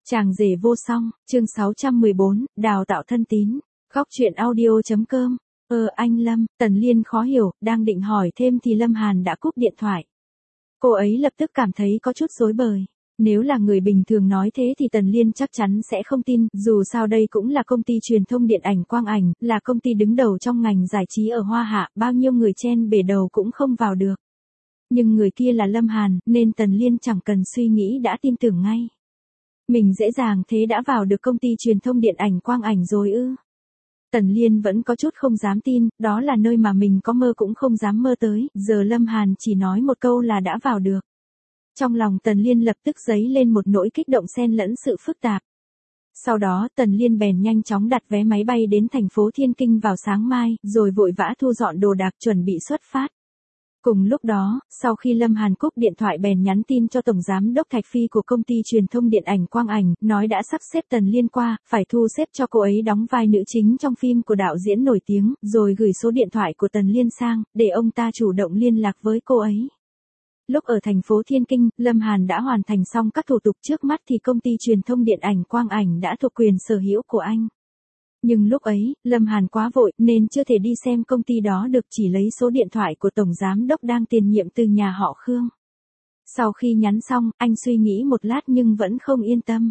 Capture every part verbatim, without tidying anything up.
Chàng rể vô song, chương sáu trăm mười bốn, đào tạo thân tín. Góc truyện audio.com. Ờ anh Lâm, Tần Liên khó hiểu, đang định hỏi thêm thì Lâm Hàn đã cúp điện thoại. Cô ấy lập tức cảm thấy có chút rối bời. Nếu là người bình thường nói thế thì Tần Liên chắc chắn sẽ không tin, dù sao đây cũng là công ty truyền thông điện ảnh quang ảnh, là công ty đứng đầu trong ngành giải trí ở Hoa Hạ, bao nhiêu người chen bể đầu cũng không vào được. Nhưng người kia là Lâm Hàn, nên Tần Liên chẳng cần suy nghĩ đã tin tưởng ngay. Mình dễ dàng thế đã vào được công ty truyền thông điện ảnh quang ảnh rồi ư? Tần Liên vẫn có chút không dám tin, đó là nơi mà mình có mơ cũng không dám mơ tới, giờ Lâm Hàn chỉ nói một câu là đã vào được. Trong lòng Tần Liên lập tức dấy lên một nỗi kích động xen lẫn sự phức tạp. Sau đó Tần Liên bèn nhanh chóng đặt vé máy bay đến thành phố Thiên Kinh vào sáng mai, rồi vội vã thu dọn đồ đạc chuẩn bị xuất phát. Cùng lúc đó, sau khi Lâm Hàn cúp điện thoại bèn nhắn tin cho Tổng Giám đốc Thạch Phi của công ty truyền thông điện ảnh quang ảnh, nói đã sắp xếp Tần Liên qua, phải thu xếp cho cô ấy đóng vai nữ chính trong phim của đạo diễn nổi tiếng, rồi gửi số điện thoại của Tần Liên sang, để ông ta chủ động liên lạc với cô ấy. Lúc ở thành phố Thiên Kinh, Lâm Hàn đã hoàn thành xong các thủ tục, trước mắt thì công ty truyền thông điện ảnh quang ảnh đã thuộc quyền sở hữu của anh. Nhưng lúc ấy, Lâm Hàn quá vội nên chưa thể đi xem công ty đó được, chỉ lấy số điện thoại của Tổng Giám đốc đang tiền nhiệm từ nhà họ Khương. Sau khi nhắn xong, anh suy nghĩ một lát nhưng vẫn không yên tâm.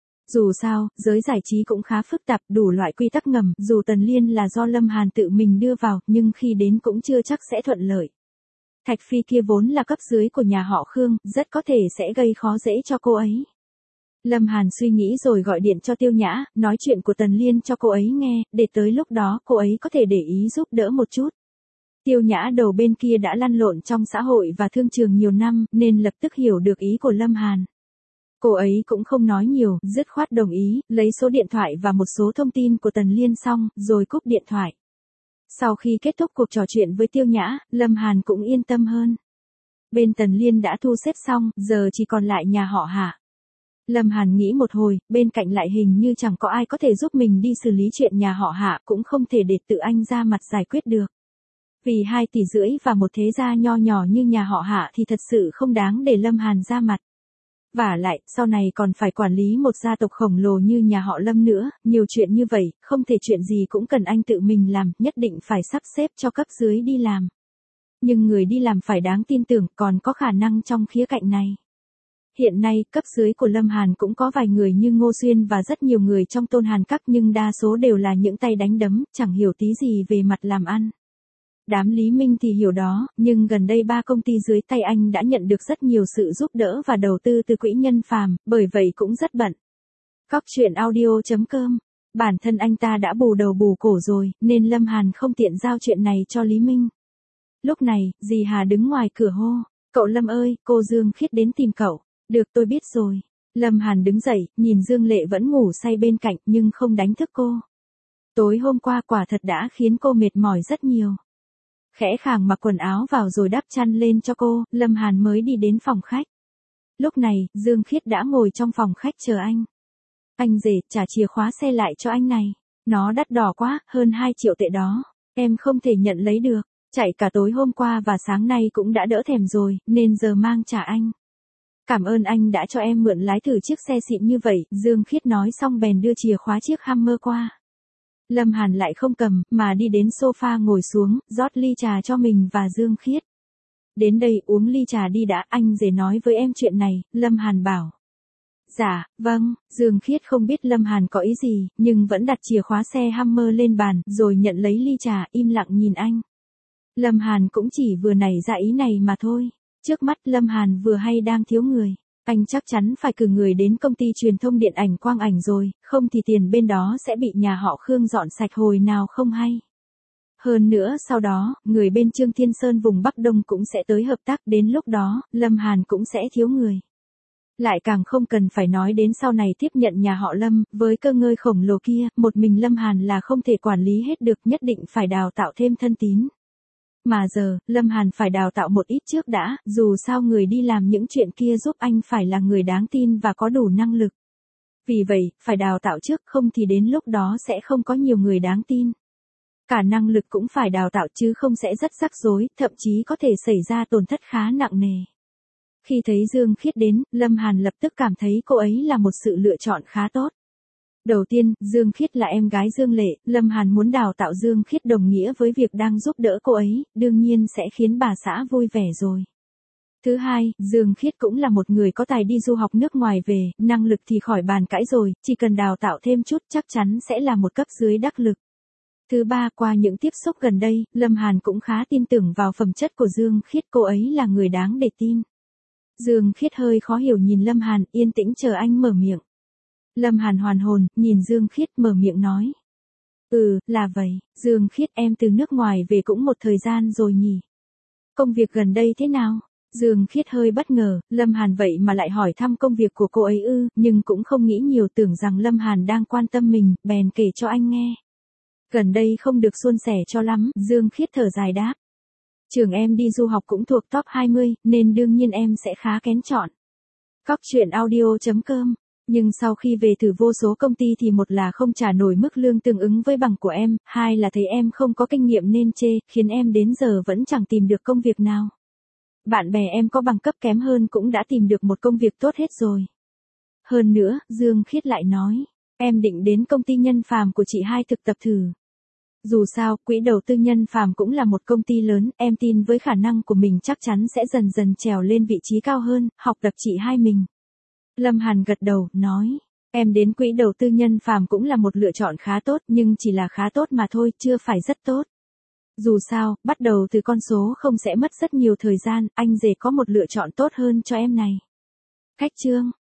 Dù sao, giới giải trí cũng khá phức tạp, đủ loại quy tắc ngầm, dù Tần Liên là do Lâm Hàn tự mình đưa vào, nhưng khi đến cũng chưa chắc sẽ thuận lợi. Thạch Phi kia vốn là cấp dưới của nhà họ Khương, rất có thể sẽ gây khó dễ cho cô ấy. Lâm Hàn suy nghĩ rồi gọi điện cho Tiêu Nhã, nói chuyện của Tần Liên cho cô ấy nghe, để tới lúc đó cô ấy có thể để ý giúp đỡ một chút. Tiêu Nhã đầu bên kia đã lăn lộn trong xã hội và thương trường nhiều năm, nên lập tức hiểu được ý của Lâm Hàn. Cô ấy cũng không nói nhiều, dứt khoát đồng ý, lấy số điện thoại và một số thông tin của Tần Liên xong, rồi cúp điện thoại. Sau khi kết thúc cuộc trò chuyện với Tiêu Nhã, Lâm Hàn cũng yên tâm hơn. Bên Tần Liên đã thu xếp xong, giờ chỉ còn lại nhà họ Hạ. Lâm Hàn nghĩ một hồi, bên cạnh lại hình như chẳng có ai có thể giúp mình đi xử lý chuyện nhà họ Hạ, cũng không thể để tự anh ra mặt giải quyết được. Vì hai tỷ rưỡi và một thế gia nho nhỏ như nhà họ Hạ thì thật sự không đáng để Lâm Hàn ra mặt. Vả lại, sau này còn phải quản lý một gia tộc khổng lồ như nhà họ Lâm nữa, nhiều chuyện như vậy, không thể chuyện gì cũng cần anh tự mình làm, nhất định phải sắp xếp cho cấp dưới đi làm. Nhưng người đi làm phải đáng tin tưởng, còn có khả năng trong khía cạnh này. Hiện nay, cấp dưới của Lâm Hàn cũng có vài người như Ngô Xuyên và rất nhiều người trong Tôn Hàn Các, nhưng đa số đều là những tay đánh đấm, chẳng hiểu tí gì về mặt làm ăn. Đám Lý Minh thì hiểu đó, nhưng gần đây ba công ty dưới tay anh đã nhận được rất nhiều sự giúp đỡ và đầu tư từ quỹ nhân phàm, bởi vậy cũng rất bận. Góc truyện audio.com. Bản thân anh ta đã bù đầu bù cổ rồi, nên Lâm Hàn không tiện giao chuyện này cho Lý Minh. Lúc này, dì Hà đứng ngoài cửa hô, cậu Lâm ơi, cô Dương Khiết đến tìm cậu. Được, tôi biết rồi. Lâm Hàn đứng dậy, nhìn Dương Lệ vẫn ngủ say bên cạnh nhưng không đánh thức cô. Tối hôm qua quả thật đã khiến cô mệt mỏi rất nhiều. Khẽ khàng mặc quần áo vào rồi đắp chăn lên cho cô, Lâm Hàn mới đi đến phòng khách. Lúc này, Dương Khiết đã ngồi trong phòng khách chờ anh. Anh rể, trả chìa khóa xe lại cho anh này. Nó đắt đỏ quá, hơn hai triệu tệ đó. Em không thể nhận lấy được. Chạy cả tối hôm qua và sáng nay cũng đã đỡ thèm rồi, nên giờ mang trả anh. Cảm ơn anh đã cho em mượn lái thử chiếc xe xịn như vậy, Dương Khiết nói xong bèn đưa chìa khóa chiếc Hummer qua. Lâm Hàn lại không cầm, mà đi đến sofa ngồi xuống, rót ly trà cho mình và Dương Khiết. Đến đây uống ly trà đi đã, anh rể nói với em chuyện này, Lâm Hàn bảo. Dạ, vâng, Dương Khiết không biết Lâm Hàn có ý gì, nhưng vẫn đặt chìa khóa xe Hummer lên bàn, rồi nhận lấy ly trà, im lặng nhìn anh. Lâm Hàn cũng chỉ vừa nảy ra ý này mà thôi. Trước mắt Lâm Hàn vừa hay đang thiếu người, anh chắc chắn phải cử người đến công ty truyền thông điện ảnh quang ảnh rồi, không thì tiền bên đó sẽ bị nhà họ Khương dọn sạch hồi nào không hay. Hơn nữa sau đó, người bên Trương Thiên Sơn vùng Bắc Đông cũng sẽ tới hợp tác, đến lúc đó, Lâm Hàn cũng sẽ thiếu người. Lại càng không cần phải nói đến sau này tiếp nhận nhà họ Lâm, với cơ ngơi khổng lồ kia, một mình Lâm Hàn là không thể quản lý hết được, nhất định phải đào tạo thêm thân tín. Mà giờ, Lâm Hàn phải đào tạo một ít trước đã, dù sao người đi làm những chuyện kia giúp anh phải là người đáng tin và có đủ năng lực. Vì vậy, phải đào tạo trước, không thì đến lúc đó sẽ không có nhiều người đáng tin. Cả năng lực cũng phải đào tạo chứ không sẽ rất rắc rối, thậm chí có thể xảy ra tổn thất khá nặng nề. Khi thấy Dương Khiết đến, Lâm Hàn lập tức cảm thấy cô ấy là một sự lựa chọn khá tốt. Đầu tiên, Dương Khiết là em gái Dương Lệ, Lâm Hàn muốn đào tạo Dương Khiết đồng nghĩa với việc đang giúp đỡ cô ấy, đương nhiên sẽ khiến bà xã vui vẻ rồi. Thứ hai, Dương Khiết cũng là một người có tài đi du học nước ngoài về, năng lực thì khỏi bàn cãi rồi, chỉ cần đào tạo thêm chút chắc chắn sẽ là một cấp dưới đắc lực. Thứ ba, qua những tiếp xúc gần đây, Lâm Hàn cũng khá tin tưởng vào phẩm chất của Dương Khiết, cô ấy là người đáng để tin. Dương Khiết hơi khó hiểu nhìn Lâm Hàn, yên tĩnh chờ anh mở miệng. Lâm Hàn hoàn hồn, nhìn Dương Khiết mở miệng nói. Ừ, là vậy, Dương Khiết em từ nước ngoài về cũng một thời gian rồi nhỉ. Công việc gần đây thế nào? Dương Khiết hơi bất ngờ, Lâm Hàn vậy mà lại hỏi thăm công việc của cô ấy ư, nhưng cũng không nghĩ nhiều, tưởng rằng Lâm Hàn đang quan tâm mình, bèn kể cho anh nghe. Gần đây không được suôn sẻ cho lắm, Dương Khiết thở dài đáp. Trường em đi du học cũng thuộc top hai mươi, nên đương nhiên em sẽ khá kén chọn. Cóc truyện audio chấm com. Nhưng sau khi về thử vô số công ty thì một là không trả nổi mức lương tương ứng với bằng của em, hai là thấy em không có kinh nghiệm nên chê, khiến em đến giờ vẫn chẳng tìm được công việc nào. Bạn bè em có bằng cấp kém hơn cũng đã tìm được một công việc tốt hết rồi. Hơn nữa, Dương Khiết lại nói, em định đến công ty Nhân Phàm của chị hai thực tập thử. Dù sao, quỹ đầu tư Nhân Phàm cũng là một công ty lớn, em tin với khả năng của mình chắc chắn sẽ dần dần trèo lên vị trí cao hơn, học tập chị hai mình. Lâm Hàn gật đầu, nói, em đến quỹ đầu tư Nhân Phàm cũng là một lựa chọn khá tốt, nhưng chỉ là khá tốt mà thôi, chưa phải rất tốt. Dù sao, bắt đầu từ con số không sẽ mất rất nhiều thời gian, anh rể có một lựa chọn tốt hơn cho em này. Khách chương